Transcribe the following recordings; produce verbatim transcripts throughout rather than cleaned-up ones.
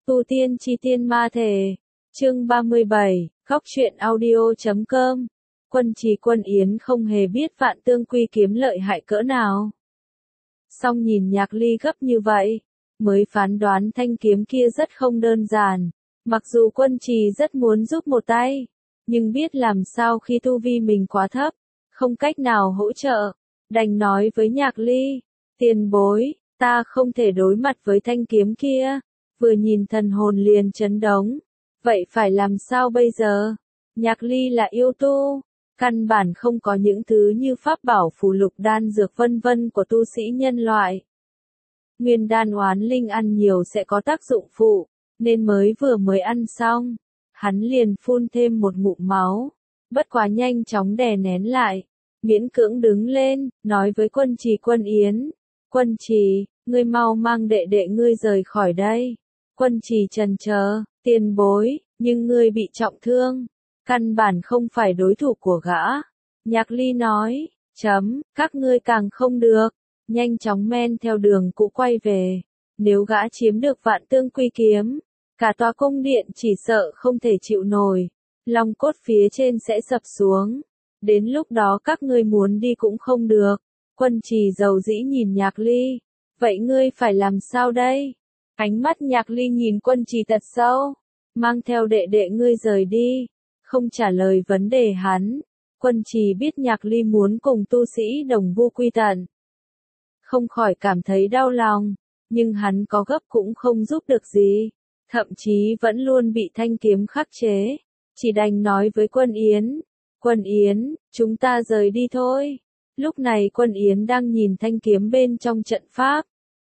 Tu tiên chi tiên ma thể. Chương ba mươi bảy, khóc chuyện audio chấm com. Quân Trì Quân Yến không hề biết Vạn Tương Quy kiếm lợi hại cỡ nào. Song nhìn Nhạc Ly gấp như vậy, mới phán đoán thanh kiếm kia rất không đơn giản. Mặc dù Quân Trì rất muốn giúp một tay, nhưng biết làm sao khi tu vi mình quá thấp, không cách nào hỗ trợ, đành nói với Nhạc Ly, tiền bối, ta không thể đối mặt với thanh kiếm kia, vừa nhìn thần hồn liền chấn động, vậy phải làm sao bây giờ? Nhạc Ly là yêu tu, căn bản không có những thứ như pháp bảo phù lục đan dược vân vân của tu sĩ nhân loại. Nguyên đan oán linh ăn nhiều sẽ có tác dụng phụ, nên mới vừa mới ăn xong, hắn liền phun thêm một ngụm máu, bất quá nhanh chóng đè nén lại, miễn cưỡng đứng lên, nói với Quân Trì Quân Yến, Quân Trì, ngươi mau mang đệ đệ ngươi rời khỏi đây. Quân Trì trần chờ, tiền bối, nhưng ngươi bị trọng thương, căn bản không phải đối thủ của gã. Nhạc Ly nói, chấm, các ngươi càng không được, nhanh chóng men theo đường cũ quay về, nếu gã chiếm được Vạn Tương Quy kiếm, cả tòa cung điện chỉ sợ không thể chịu nổi, long cốt phía trên sẽ sập xuống, đến lúc đó các ngươi muốn đi cũng không được. Quân Trì dầu dĩ nhìn Nhạc Ly, vậy ngươi phải làm sao đây? Ánh mắt Nhạc Ly nhìn Quân Trì thật sâu, mang theo đệ đệ ngươi rời đi, không trả lời vấn đề hắn. Quân Trì biết Nhạc Ly muốn cùng tu sĩ đồng vu quy tận, không khỏi cảm thấy đau lòng, nhưng hắn có gấp cũng không giúp được gì, thậm chí vẫn luôn bị thanh kiếm khắc chế, chỉ đành nói với Quân Yến, Quân Yến, chúng ta rời đi thôi. Lúc này Quân Yến đang nhìn thanh kiếm bên trong trận pháp,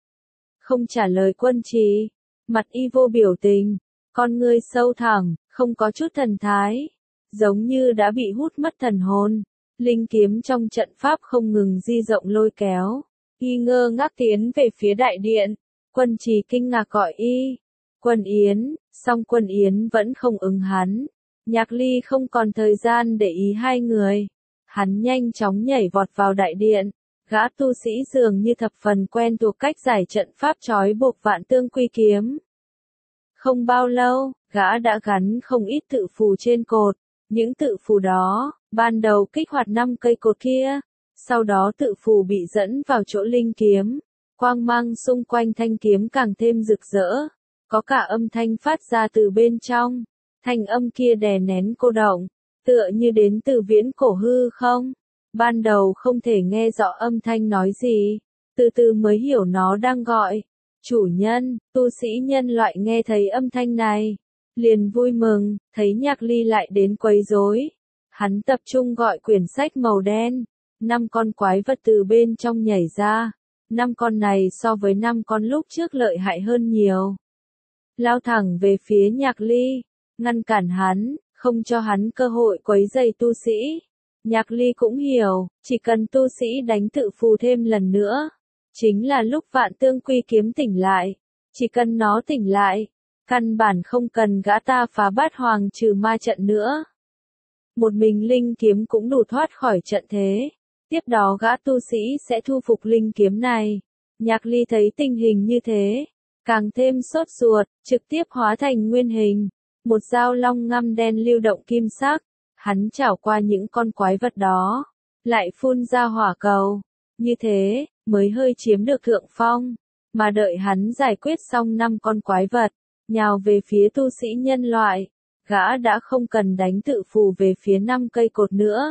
không trả lời Quân Trì, mặt y vô biểu tình, con ngươi sâu thẳm, không có chút thần thái, giống như đã bị hút mất thần hồn. Linh kiếm trong trận pháp không ngừng di rộng lôi kéo, y ngơ ngác tiến về phía đại điện. Quân Trì kinh ngạc gọi y, Quân Yến, song Quân Yến vẫn không ứng hắn. Nhạc Ly không còn thời gian để ý hai người, hắn nhanh chóng nhảy vọt vào đại điện. Gã tu sĩ dường như thập phần quen thuộc cách giải trận pháp trói buộc Vạn Tương Quy kiếm. Không bao lâu, gã đã gắn không ít tự phù trên cột. Những tự phù đó, ban đầu kích hoạt năm cây cột kia, sau đó tự phù bị dẫn vào chỗ linh kiếm. Quang mang xung quanh thanh kiếm càng thêm rực rỡ, có cả âm thanh phát ra từ bên trong. Thanh âm kia đè nén cô động, tựa như đến từ viễn cổ hư không. Ban đầu không thể nghe rõ âm thanh nói gì, từ từ mới hiểu nó đang gọi. Chủ nhân, tu sĩ nhân loại nghe thấy âm thanh này, liền vui mừng, thấy Nhạc Ly lại đến quấy rối. Hắn tập trung gọi quyển sách màu đen, năm con quái vật từ bên trong nhảy ra. Năm con này so với năm con lúc trước lợi hại hơn nhiều. Lao thẳng về phía Nhạc Ly, ngăn cản hắn, không cho hắn cơ hội quấy rầy tu sĩ. Nhạc Ly cũng hiểu, chỉ cần tu sĩ đánh tự phù thêm lần nữa, chính là lúc Vạn Tương Quy kiếm tỉnh lại. Chỉ cần nó tỉnh lại, căn bản không cần gã ta phá bát hoàng trừ ma trận nữa. Một mình linh kiếm cũng đủ thoát khỏi trận thế. Tiếp đó gã tu sĩ sẽ thu phục linh kiếm này. Nhạc Ly thấy tình hình như thế, càng thêm sốt ruột, trực tiếp hóa thành nguyên hình. Một dao long ngăm đen lưu động kim sắc. Hắn chảo qua những con quái vật đó, lại phun ra hỏa cầu. Như thế, mới hơi chiếm được thượng phong. Mà đợi hắn giải quyết xong năm con quái vật, nhào về phía tu sĩ nhân loại, gã đã không cần đánh tự phù về phía năm cây cột nữa.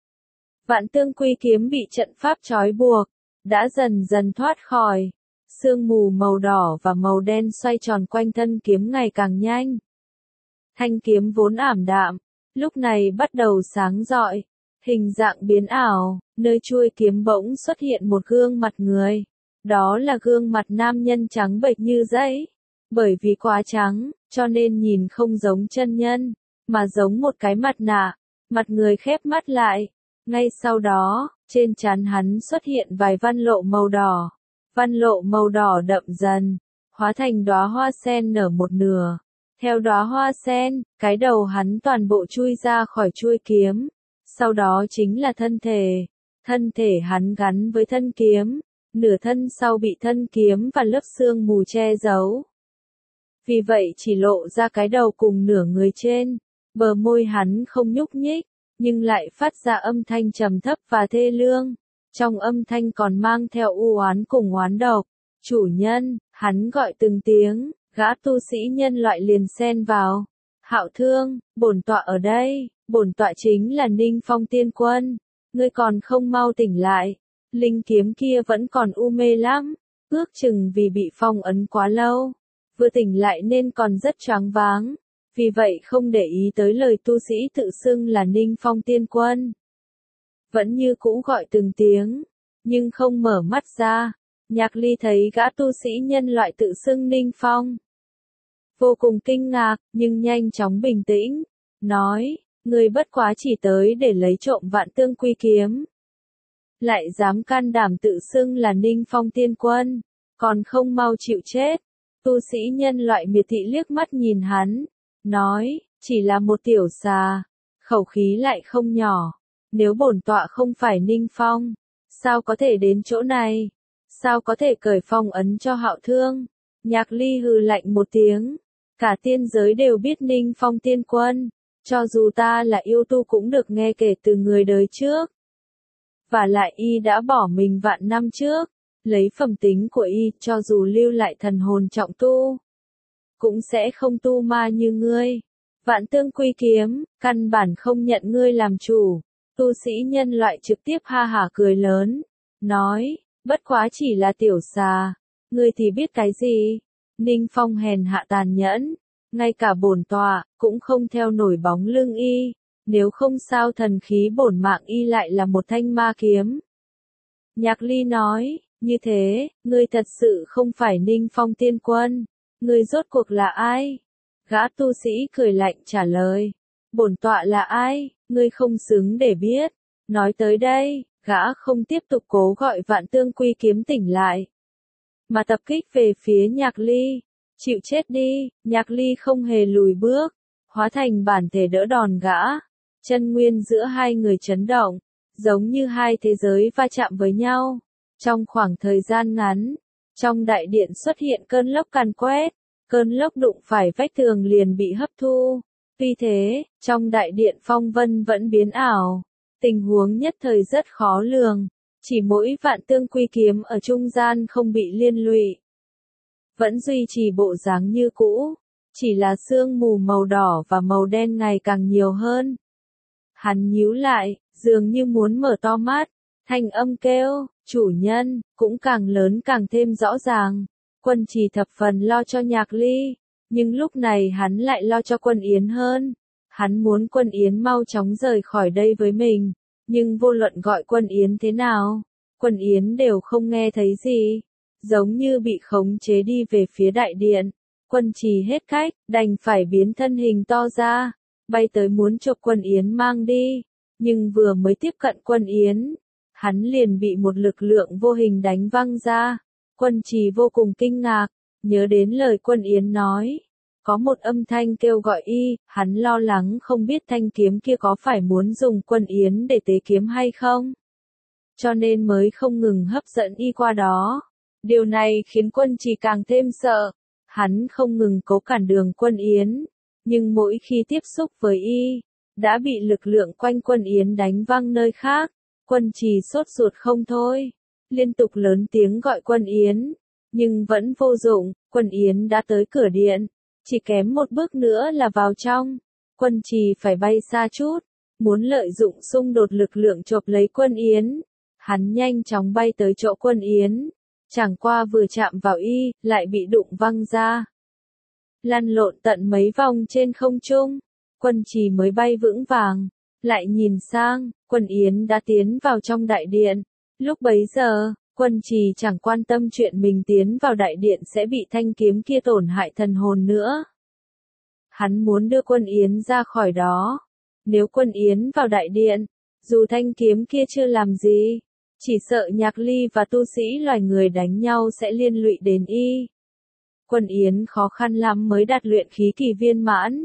Vạn Tương Quy kiếm bị trận pháp trói buộc, đã dần dần thoát khỏi. Sương mù màu đỏ và màu đen xoay tròn quanh thân kiếm ngày càng nhanh. Thanh kiếm vốn ảm đạm, lúc này bắt đầu sáng rọi, hình dạng biến ảo, nơi chuôi kiếm bỗng xuất hiện một gương mặt người. Đó là gương mặt nam nhân trắng bệch như giấy. Bởi vì quá trắng, cho nên nhìn không giống chân nhân, mà giống một cái mặt nạ. Mặt người khép mắt lại. Ngay sau đó, trên trán hắn xuất hiện vài văn lộ màu đỏ. Văn lộ màu đỏ đậm dần, hóa thành đóa hoa sen nở một nửa. Theo đóa hoa sen, cái đầu hắn toàn bộ chui ra khỏi chuôi kiếm. Sau đó chính là thân thể. Thân thể hắn gắn với thân kiếm. Nửa thân sau bị thân kiếm và lớp sương mù che giấu. vì vậy chỉ lộ ra cái đầu cùng nửa người trên, bờ môi hắn không nhúc nhích, nhưng lại phát ra âm thanh trầm thấp và thê lương, trong âm thanh còn mang theo u oán cùng oán độc. Chủ nhân, hắn gọi từng tiếng, gã tu sĩ nhân loại liền xen vào. Hạo Thương, bổn tọa ở đây, bổn tọa chính là Ninh Phong Tiên Quân, ngươi còn không mau tỉnh lại, linh kiếm kia vẫn còn u mê lắm, ước chừng vì bị phong ấn quá lâu, vừa tỉnh lại nên còn rất choáng váng, vì vậy không để ý tới lời tu sĩ tự xưng là Ninh Phong Tiên Quân. Vẫn như cũ gọi từng tiếng, nhưng không mở mắt ra. Nhạc Ly thấy gã tu sĩ nhân loại tự xưng Ninh Phong, vô cùng kinh ngạc, nhưng nhanh chóng bình tĩnh, nói, người bất quá chỉ tới để lấy trộm Vạn Tương Quy kiếm. Lại dám can đảm tự xưng là Ninh Phong Tiên Quân, còn không mau chịu chết. Tu sĩ nhân loại miệt thị liếc mắt nhìn hắn, nói, chỉ là một tiểu xà, khẩu khí lại không nhỏ, nếu bổn tọa không phải Ninh Phong, sao có thể đến chỗ này? Sao có thể cởi phong ấn cho Hạo Thương? Nhạc Ly hừ lạnh một tiếng. Cả tiên giới đều biết Ninh Phong Tiên Quân. Cho dù ta là yêu tu cũng được nghe kể từ người đời trước. Và lại y đã bỏ mình vạn năm trước. Lấy phẩm tính của y cho dù lưu lại thần hồn trọng tu. Cũng sẽ không tu ma như ngươi. Vạn Tương Quy kiếm, căn bản không nhận ngươi làm chủ. Tu sĩ nhân loại trực tiếp ha hả cười lớn. Nói. Bất quá chỉ là tiểu xà, ngươi thì biết cái gì? Ninh Phong hèn hạ tàn nhẫn, ngay cả bổn tọa cũng không theo nổi bóng lưng y, nếu không sao thần khí bổn mạng y lại là một thanh ma kiếm. Nhạc Ly nói, như thế, ngươi thật sự không phải Ninh Phong Tiên Quân, ngươi rốt cuộc là ai? Gã tu sĩ cười lạnh trả lời, bổn tọa là ai, ngươi không xứng để biết. Nói tới đây, gã không tiếp tục cố gọi Vạn Tương Quy kiếm tỉnh lại, mà tập kích về phía Nhạc Ly. Chịu chết đi, Nhạc Ly không hề lùi bước, hóa thành bản thể đỡ đòn gã. Chân nguyên giữa hai người chấn động, giống như hai thế giới va chạm với nhau. Trong khoảng thời gian ngắn, trong đại điện xuất hiện cơn lốc càn quét, cơn lốc đụng phải vách tường liền bị hấp thu. Tuy thế, trong đại điện phong vân vẫn biến ảo. Tình huống nhất thời rất khó lường, chỉ mỗi Vạn Tương Quy kiếm ở trung gian không bị liên lụy. Vẫn duy trì bộ dáng như cũ, chỉ là sương mù màu đỏ và màu đen ngày càng nhiều hơn. Hắn nhíu lại, dường như muốn mở to mắt, thanh âm kêu, chủ nhân, cũng càng lớn càng thêm rõ ràng. Quân Trì thập phần lo cho Nhạc Ly, nhưng lúc này hắn lại lo cho Quân Yến hơn. Hắn muốn Quân Yến mau chóng rời khỏi đây với mình, nhưng vô luận gọi Quân Yến thế nào, Quân Yến đều không nghe thấy gì, giống như bị khống chế đi về phía đại điện. Quân Trì hết cách, đành phải biến thân hình to ra, bay tới muốn chộp Quân Yến mang đi, nhưng vừa mới tiếp cận Quân Yến, hắn liền bị một lực lượng vô hình đánh văng ra. Quân Trì vô cùng kinh ngạc, nhớ đến lời Quân Yến nói. Có một âm thanh kêu gọi y, hắn lo lắng không biết thanh kiếm kia có phải muốn dùng Quân Yến để tế kiếm hay không. Cho nên mới không ngừng hấp dẫn y qua đó. Điều này khiến Quân Trì càng thêm sợ. Hắn không ngừng cố cản đường Quân Yến, nhưng mỗi khi tiếp xúc với y, đã bị lực lượng quanh Quân Yến đánh văng nơi khác. Quân Trì sốt ruột không thôi, liên tục lớn tiếng gọi Quân Yến, nhưng vẫn vô dụng. Quân Yến đã tới cửa điện. Chỉ kém một bước nữa là vào trong, Quân Trì phải bay xa chút, muốn lợi dụng xung đột lực lượng chộp lấy Quân Yến. Hắn nhanh chóng bay tới chỗ Quân Yến, chẳng qua vừa chạm vào y, lại bị đụng văng ra. Lăn lộn tận mấy vòng trên không trung, Quân Trì mới bay vững vàng, lại nhìn sang, Quân Yến đã tiến vào trong đại điện. Lúc bấy giờ, Quân Trì chẳng quan tâm chuyện mình tiến vào đại điện sẽ bị thanh kiếm kia tổn hại thần hồn nữa. Hắn muốn đưa Quân Yến ra khỏi đó. Nếu Quân Yến vào đại điện, dù thanh kiếm kia chưa làm gì, chỉ sợ Nhạc Ly và tu sĩ loài người đánh nhau sẽ liên lụy đến y. Quân Yến khó khăn lắm mới đạt luyện khí kỳ viên mãn.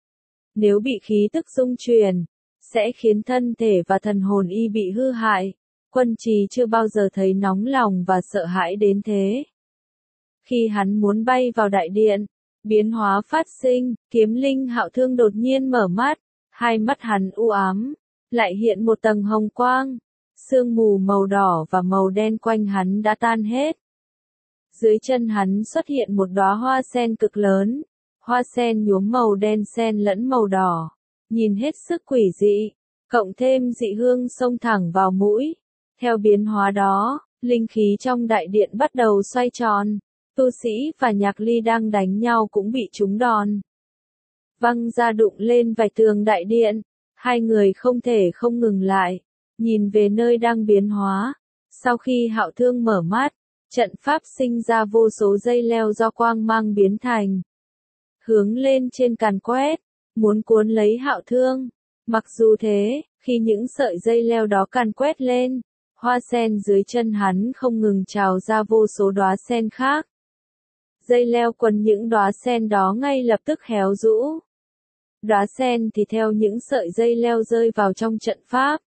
Nếu bị khí tức dung truyền, sẽ khiến thân thể và thần hồn y bị hư hại. Quân Trì chưa bao giờ thấy nóng lòng và sợ hãi đến thế. Khi hắn muốn bay vào đại điện, Biến hóa phát sinh, kiếm linh Hạo Thương đột nhiên mở mắt, hai mắt hắn u ám, lại hiện một tầng hồng quang, sương mù màu đỏ và màu đen quanh hắn đã tan hết. Dưới chân hắn xuất hiện một đóa hoa sen cực lớn, hoa sen nhuốm màu đen xen lẫn màu đỏ, nhìn hết sức quỷ dị, cộng thêm dị hương xông thẳng vào mũi. Theo biến hóa đó, linh khí trong đại điện bắt đầu xoay tròn, tu sĩ và Nhạc Ly đang đánh nhau cũng bị trúng đòn. Văng ra đụng lên vài tường đại điện, hai người không thể không ngừng lại, nhìn về nơi đang biến hóa. Sau khi Hạo Thương mở mắt, trận pháp sinh ra vô số dây leo do quang mang biến thành. Hướng lên trên càn quét, muốn cuốn lấy Hạo Thương. Mặc dù thế, khi những sợi dây leo đó càn quét lên, hoa sen dưới chân hắn không ngừng trào ra vô số đóa sen khác. Dây leo quấn những đóa sen đó ngay lập tức héo rũ. Đóa sen thì theo những sợi dây leo rơi vào trong trận pháp.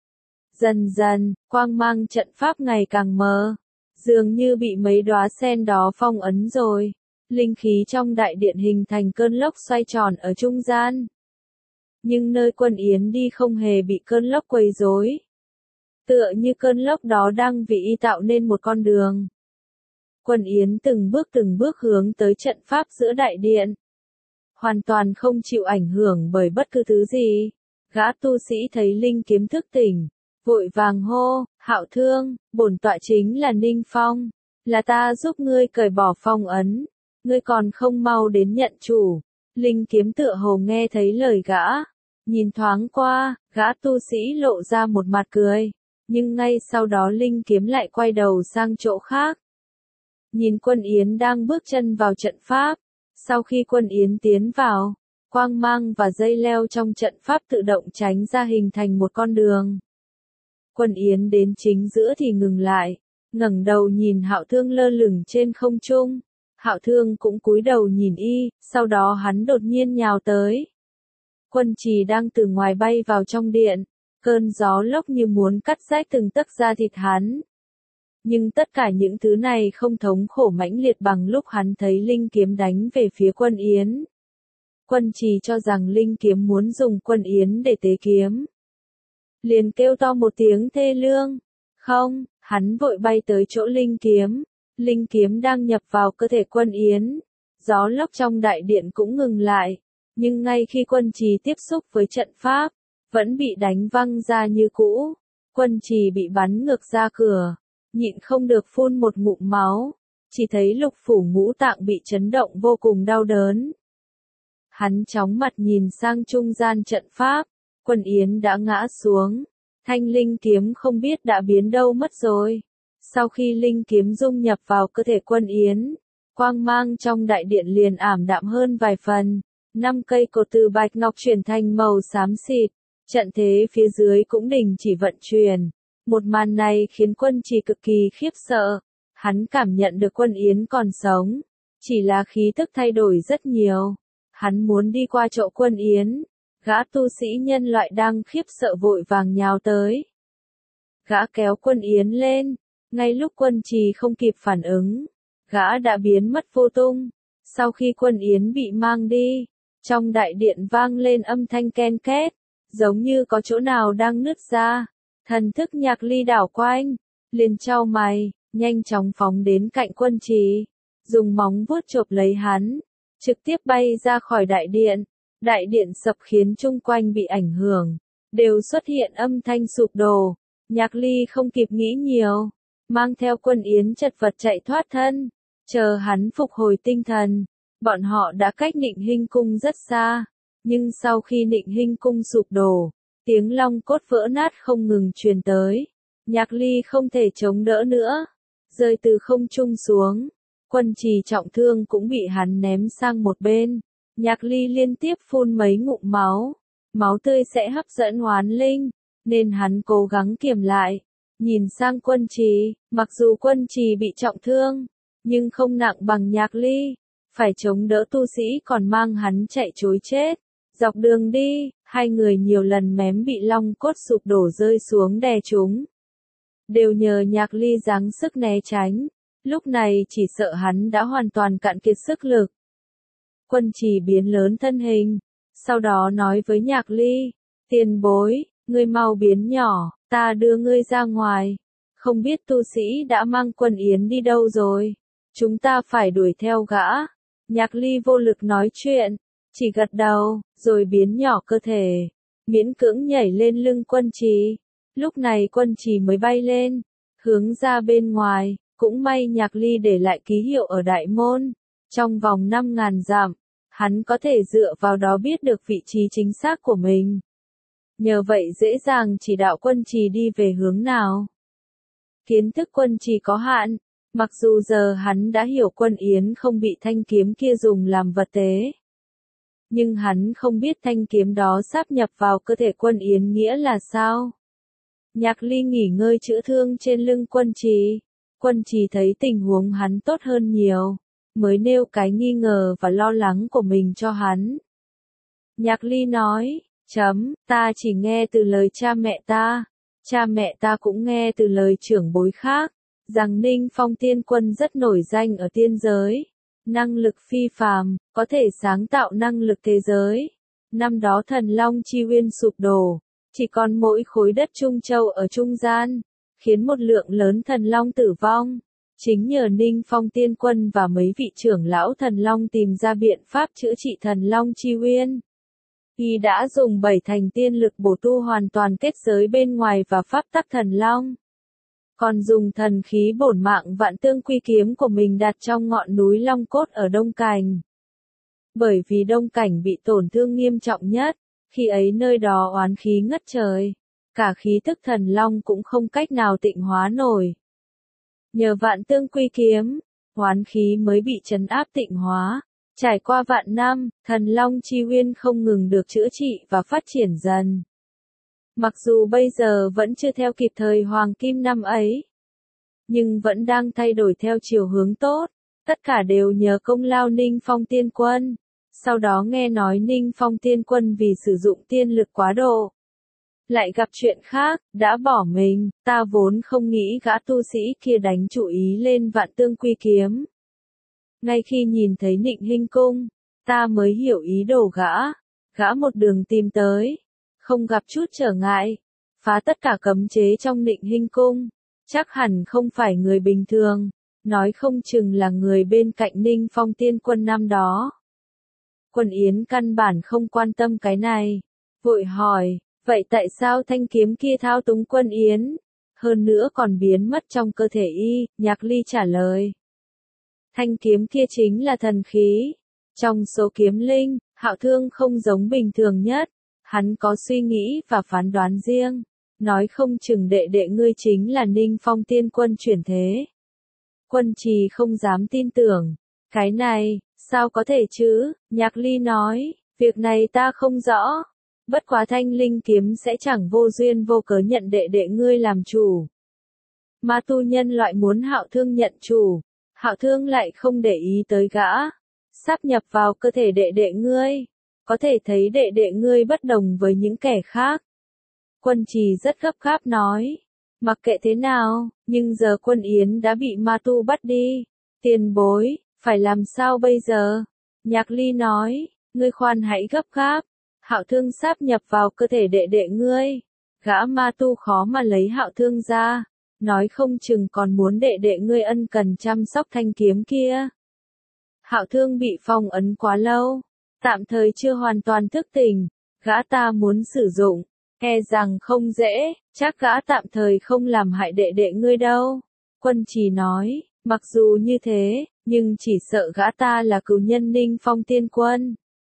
Dần dần, quang mang trận pháp ngày càng mờ, dường như bị mấy đóa sen đó phong ấn rồi. Linh khí trong đại điện hình thành cơn lốc xoay tròn ở trung gian. Nhưng nơi Quân Yến đi không hề bị cơn lốc quấy rối. Tựa như cơn lốc đó đang vì y tạo nên một con đường. Quân Yến từng bước từng bước hướng tới trận pháp giữa đại điện. Hoàn toàn không chịu ảnh hưởng bởi bất cứ thứ gì. Gã tu sĩ thấy linh kiếm thức tỉnh, vội vàng hô, Hạo Thương, bổn tọa chính là Ninh Phong, là ta giúp ngươi cởi bỏ phong ấn, ngươi còn không mau đến nhận chủ. Linh kiếm tựa hồ nghe thấy lời gã, nhìn thoáng qua, gã tu sĩ lộ ra một mặt cười, nhưng ngay sau đó linh kiếm lại quay đầu sang chỗ khác. Nhìn Quân Yến đang bước chân vào trận pháp, sau khi Quân Yến tiến vào, quang mang và dây leo trong trận pháp tự động tránh ra hình thành một con đường. Quân Yến đến chính giữa thì ngừng lại, ngẩng đầu nhìn Hạo Thương lơ lửng trên không trung. Hạo Thương cũng cúi đầu nhìn y, sau đó hắn đột nhiên nhào tới. Quân Trì đang từ ngoài bay vào trong điện, cơn gió lốc như muốn cắt rách từng tấc da thịt hắn. Nhưng tất cả những thứ này không thống khổ mãnh liệt bằng lúc hắn thấy linh kiếm đánh về phía Quân Yến. Quân Trì cho rằng linh kiếm muốn dùng Quân Yến để tế kiếm. Liền kêu to một tiếng thê lương. Không, hắn vội bay tới chỗ linh kiếm. Linh kiếm đang nhập vào cơ thể Quân Yến. Gió lốc trong đại điện cũng ngừng lại. Nhưng ngay khi Quân Trì tiếp xúc với trận pháp, vẫn bị đánh văng ra như cũ. Quân Trì bị bắn ngược ra cửa, nhịn không được phun một ngụm máu. Chỉ thấy lục phủ ngũ tạng bị chấn động vô cùng đau đớn. Hắn chóng mặt nhìn sang trung gian trận pháp. Quân Yến đã ngã xuống. Thanh linh kiếm không biết đã biến đâu mất rồi. Sau khi linh kiếm dung nhập vào cơ thể Quân Yến, quang mang trong đại điện liền ảm đạm hơn vài phần. Năm cây cột từ bạch ngọc chuyển thành màu xám xịt. Trận thế phía dưới cũng đình chỉ vận chuyển. Một màn này khiến Quân Trì cực kỳ khiếp sợ. Hắn cảm nhận được Quân Yến còn sống. Chỉ là khí tức thay đổi rất nhiều. Hắn muốn đi qua chỗ Quân Yến. Gã tu sĩ nhân loại đang khiếp sợ vội vàng nhào tới. Gã kéo Quân Yến lên. Ngay lúc Quân Trì không kịp phản ứng, gã đã biến mất vô tung. Sau khi Quân Yến bị mang đi, trong đại điện vang lên âm thanh ken két, giống như có chỗ nào đang nứt ra. Thần thức Nhạc Ly đảo quanh, liền chau mày, nhanh chóng phóng đến cạnh Quân Trì, dùng móng vuốt chộp lấy hắn, trực tiếp bay ra khỏi đại điện. Đại điện sập khiến chung quanh bị ảnh hưởng, đều xuất hiện âm thanh sụp đổ. Nhạc Ly không kịp nghĩ nhiều, mang theo Quân Yến chật vật chạy thoát thân. Chờ hắn phục hồi tinh thần, bọn họ đã cách Nịnh Hinh cung rất xa. Nhưng sau khi Nịnh Hinh cung sụp đổ, tiếng long cốt vỡ nát không ngừng truyền tới. Nhạc Ly không thể chống đỡ nữa, rơi từ không trung xuống. Quân Trì trọng thương cũng bị hắn ném sang một bên. Nhạc Ly liên tiếp phun mấy ngụm máu. Máu tươi sẽ hấp dẫn oán linh, nên hắn cố gắng kiềm lại. Nhìn sang Quân Trì, mặc dù Quân Trì bị trọng thương, nhưng không nặng bằng Nhạc Ly. Phải chống đỡ tu sĩ còn mang hắn chạy trối chết. Dọc đường đi, hai người nhiều lần mém bị long cốt sụp đổ rơi xuống đè chúng. Đều nhờ Nhạc Ly giáng sức né tránh. Lúc này chỉ sợ hắn đã hoàn toàn cạn kiệt sức lực. Quân Trì biến lớn thân hình, sau đó nói với Nhạc Ly, tiền bối, ngươi mau biến nhỏ, ta đưa ngươi ra ngoài. Không biết tu sĩ đã mang Quân Yến đi đâu rồi, chúng ta phải đuổi theo gã. Nhạc Ly vô lực nói chuyện, chỉ gật đầu, rồi biến nhỏ cơ thể, miễn cưỡng nhảy lên lưng Quân Trì. Lúc này Quân Trì mới bay lên, hướng ra bên ngoài, cũng may Nhạc Ly để lại ký hiệu ở đại môn. Trong vòng năm ngàn dặm, hắn có thể dựa vào đó biết được vị trí chính xác của mình. Nhờ vậy dễ dàng chỉ đạo Quân Trì đi về hướng nào. Kiến thức Quân Trì có hạn, mặc dù giờ hắn đã hiểu Quân Yến không bị thanh kiếm kia dùng làm vật tế. Nhưng hắn không biết thanh kiếm đó sáp nhập vào cơ thể Quân Yến nghĩa là sao. Nhạc Ly nghỉ ngơi chữa thương trên lưng Quân Trì. Quân Trì thấy tình huống hắn tốt hơn nhiều, mới nêu cái nghi ngờ và lo lắng của mình cho hắn. Nhạc Ly nói, chấm, ta chỉ nghe từ lời cha mẹ ta, cha mẹ ta cũng nghe từ lời trưởng bối khác, rằng Ninh Phong Tiên Quân rất nổi danh ở tiên giới, năng lực phi phàm, có thể sáng tạo năng lực thế giới. Năm đó Thần Long Chi Uyên sụp đổ, chỉ còn mỗi khối đất Trung Châu ở trung gian, khiến một lượng lớn thần long tử vong. Chính nhờ Ninh Phong Tiên Quân và mấy vị trưởng lão thần long tìm ra biện pháp chữa trị Thần Long Chi Uyên. Y đã dùng bảy thành tiên lực bổ tu hoàn toàn kết giới bên ngoài và pháp tắc thần long. Còn dùng thần khí bổn mạng vạn tương quy kiếm của mình đặt trong ngọn núi Long Cốt ở Đông Cảnh. Bởi vì Đông Cảnh bị tổn thương nghiêm trọng nhất, khi ấy nơi đó oán khí ngất trời, cả khí tức thần long cũng không cách nào tịnh hóa nổi. Nhờ vạn tương quy kiếm, oán khí mới bị trấn áp tịnh hóa. Trải qua vạn năm, Thần Long Chi Uyên không ngừng được chữa trị và phát triển dần. Mặc dù bây giờ vẫn chưa theo kịp thời hoàng kim năm ấy, nhưng vẫn đang thay đổi theo chiều hướng tốt. Tất cả đều nhờ công lao Ninh Phong Tiên Quân. Sau đó nghe nói Ninh Phong Tiên Quân vì sử dụng tiên lực quá độ, lại gặp chuyện khác, đã bỏ mình. Ta vốn không nghĩ gã tu sĩ kia đánh chủ ý lên vạn tương quy kiếm. Ngay khi nhìn thấy Nịnh Hinh Cung, ta mới hiểu ý đồ gã. Gã một đường tìm tới, không gặp chút trở ngại, phá tất cả cấm chế trong Nịnh Hinh Cung. Chắc hẳn không phải người bình thường, nói không chừng là người bên cạnh Ninh Phong Tiên Quân năm đó. Quân Yến căn bản không quan tâm cái này, vội hỏi, vậy tại sao thanh kiếm kia thao túng Quân Yến, hơn nữa còn biến mất trong cơ thể y? Nhạc Ly trả lời, thanh kiếm kia chính là thần khí. Trong số kiếm linh, Hạo Thương không giống bình thường nhất, hắn có suy nghĩ và phán đoán riêng, nói không chừng đệ đệ ngươi chính là Ninh Phong Tiên Quân chuyển thế. Quân Trì không dám tin tưởng, cái này, sao có thể chứ? Nhạc Ly nói, việc này ta không rõ, bất quá thanh linh kiếm sẽ chẳng vô duyên vô cớ nhận đệ đệ ngươi làm chủ. Ma tu nhân loại muốn Hạo Thương nhận chủ, Hạo Thương lại không để ý tới gã, sáp nhập vào cơ thể đệ đệ ngươi, có thể thấy đệ đệ ngươi bất đồng với những kẻ khác. Quân Trì rất gấp gáp nói, mặc kệ thế nào, nhưng giờ Quân Yến đã bị ma tu bắt đi, tiền bối, phải làm sao bây giờ? Nhạc Ly nói, ngươi khoan hãy gấp gáp, Hạo Thương sáp nhập vào cơ thể đệ đệ ngươi, gã ma tu khó mà lấy Hạo Thương ra, nói không chừng còn muốn đệ đệ ngươi ân cần chăm sóc thanh kiếm kia. Hạo Thương bị phong ấn quá lâu, tạm thời chưa hoàn toàn thức tỉnh, gã ta muốn sử dụng, e rằng không dễ, chắc gã tạm thời không làm hại đệ đệ ngươi đâu. Quân Trì nói, mặc dù như thế, nhưng chỉ sợ gã ta là cừu nhân Ninh Phong Tiên Quân.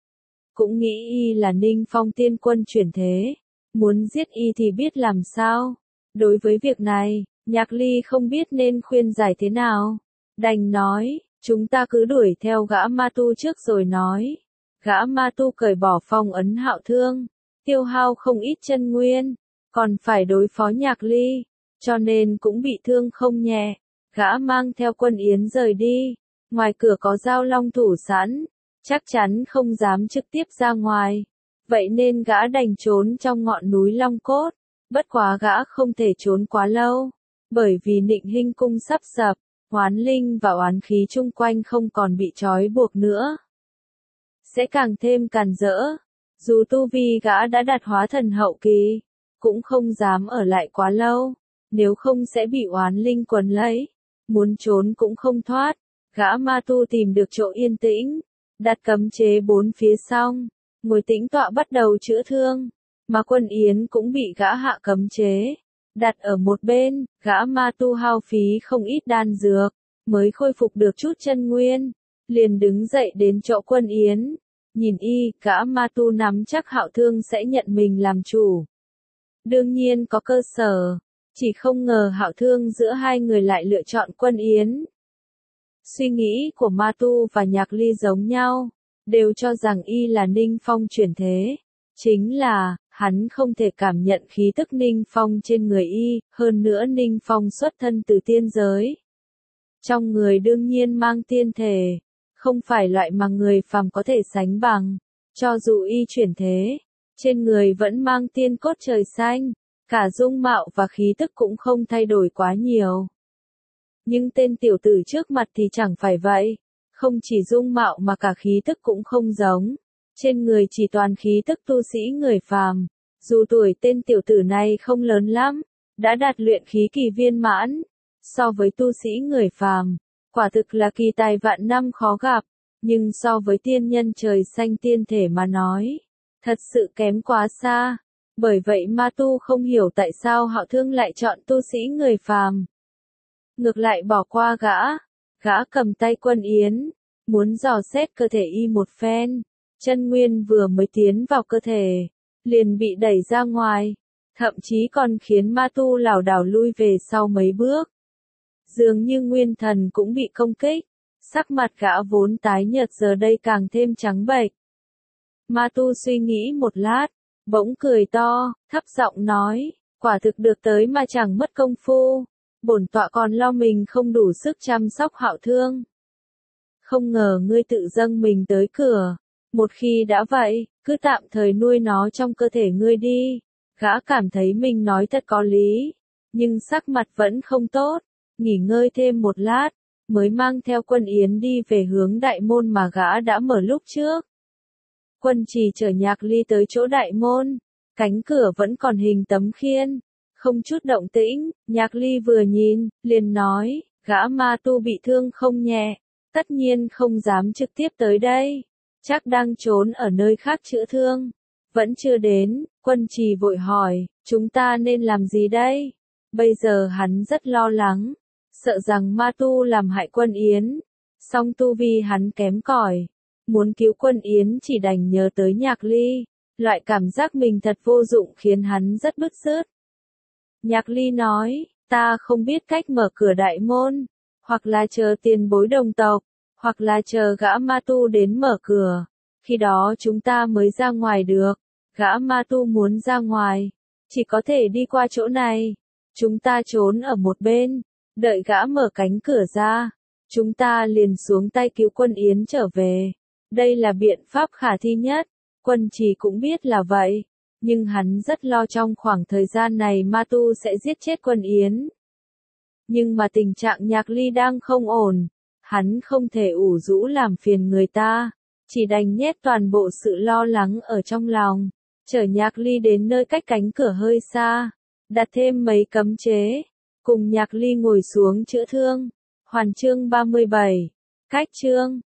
Cũng nghĩ y là Ninh Phong Tiên Quân chuyển thế, muốn giết y thì biết làm sao. Đối với việc này, Nhạc Ly không biết nên khuyên giải thế nào. Đành nói, chúng ta cứ đuổi theo gã ma tu trước rồi nói. Gã ma tu cởi bỏ phong ấn Hạo Thương, tiêu hao không ít chân nguyên, còn phải đối phó Nhạc Ly, cho nên cũng bị thương không nhẹ. Gã mang theo Quân Yến rời đi, ngoài cửa có Giao Long thủ sẵn, chắc chắn không dám trực tiếp ra ngoài, vậy nên gã đành trốn trong ngọn núi Long Cốt. Bất quá gã không thể trốn quá lâu, bởi vì Nịnh Hinh Cung sắp sập, oán linh và oán khí chung quanh không còn bị trói buộc nữa. sẽ càng thêm càn rỡ. Dù tu vi gã đã đạt hóa thần hậu kỳ, cũng không dám ở lại quá lâu, nếu không sẽ bị oán linh quấn lấy, muốn trốn cũng không thoát. Gã ma tu tìm được chỗ yên tĩnh, đặt cấm chế bốn phía xong, ngồi tĩnh tọa bắt đầu chữa thương, mà Quân Yến cũng bị gã hạ cấm chế, đặt ở một bên. Gã ma tu hao phí không ít đan dược, mới khôi phục được chút chân nguyên, liền đứng dậy đến chỗ Quân Yến, nhìn y. Gã ma tu nắm chắc Hạo Thương sẽ nhận mình làm chủ, đương nhiên có cơ sở, chỉ không ngờ Hạo Thương giữa hai người lại lựa chọn Quân Yến. Suy nghĩ của ma tu và Nhạc Ly giống nhau, đều cho rằng y là Ninh Phong chuyển thế. Chính là, hắn không thể cảm nhận khí tức Ninh Phong trên người y, hơn nữa Ninh Phong xuất thân từ tiên giới. Trong người đương nhiên mang tiên thể, không phải loại mà người phàm có thể sánh bằng. Cho dù y chuyển thế, trên người vẫn mang tiên cốt trời xanh, cả dung mạo và khí tức cũng không thay đổi quá nhiều. Nhưng tên tiểu tử trước mặt thì chẳng phải vậy, không chỉ dung mạo mà cả khí tức cũng không giống, trên người chỉ toàn khí tức tu sĩ người phàm. Dù tuổi tên tiểu tử này không lớn lắm, đã đạt luyện khí kỳ viên mãn, so với tu sĩ người phàm, quả thực là kỳ tài vạn năm khó gặp, nhưng so với tiên nhân trời xanh tiên thể mà nói, thật sự kém quá xa. Bởi vậy ma tu không hiểu tại sao Hạo Thương lại chọn tu sĩ người phàm, ngược lại bỏ qua gã. Gã cầm tay Quân Yến, muốn dò xét cơ thể y một phen, chân nguyên vừa mới tiến vào cơ thể, liền bị đẩy ra ngoài, thậm chí còn khiến ma tu lảo đảo lui về sau mấy bước. Dường như nguyên thần cũng bị công kích, sắc mặt gã vốn tái nhợt giờ đây càng thêm trắng bệch. Ma tu suy nghĩ một lát, bỗng cười to, thấp giọng nói, quả thực được tới mà chẳng mất công phu, bổn tọa còn lo mình không đủ sức chăm sóc Hạo Thương. Không ngờ ngươi tự dâng mình tới cửa, một khi đã vậy, cứ tạm thời nuôi nó trong cơ thể ngươi đi. Gã cảm thấy mình nói thật có lý, nhưng sắc mặt vẫn không tốt, nghỉ ngơi thêm một lát, mới mang theo Quân Yến đi về hướng đại môn mà gã đã mở lúc trước. Quân Trì chở Nhạc Ly tới chỗ đại môn, cánh cửa vẫn còn hình tấm khiên, không chút động tĩnh. Nhạc Ly vừa nhìn, liền nói, gã ma tu bị thương không nhẹ, tất nhiên không dám trực tiếp tới đây, chắc đang trốn ở nơi khác chữa thương, vẫn chưa đến. Quân Trì vội hỏi, chúng ta nên làm gì đây? Bây giờ hắn rất lo lắng, sợ rằng ma tu làm hại Quân Yến, song tu vi hắn kém cỏi, muốn cứu Quân Yến chỉ đành nhớ tới Nhạc Ly, loại cảm giác mình thật vô dụng khiến hắn rất bứt rứt. Nhạc Ly nói, ta không biết cách mở cửa đại môn, hoặc là chờ tiền bối đồng tộc, hoặc là chờ gã ma tu đến mở cửa, khi đó chúng ta mới ra ngoài được. Gã ma tu muốn ra ngoài, chỉ có thể đi qua chỗ này, chúng ta trốn ở một bên, đợi gã mở cánh cửa ra, chúng ta liền xuống tay cứu Quân Yến trở về. Đây là biện pháp khả thi nhất. Quân Trì cũng biết là vậy, nhưng hắn rất lo trong khoảng thời gian này ma tu sẽ giết chết Quân Yến. Nhưng mà tình trạng Nhạc Ly đang không ổn, hắn không thể ủ rũ làm phiền người ta, chỉ đành nhét toàn bộ sự lo lắng ở trong lòng, chở Nhạc Ly đến nơi cách cánh cửa hơi xa, đặt thêm mấy cấm chế, cùng Nhạc Ly ngồi xuống chữa thương. Hoàn chương ba mươi bảy, cách chương.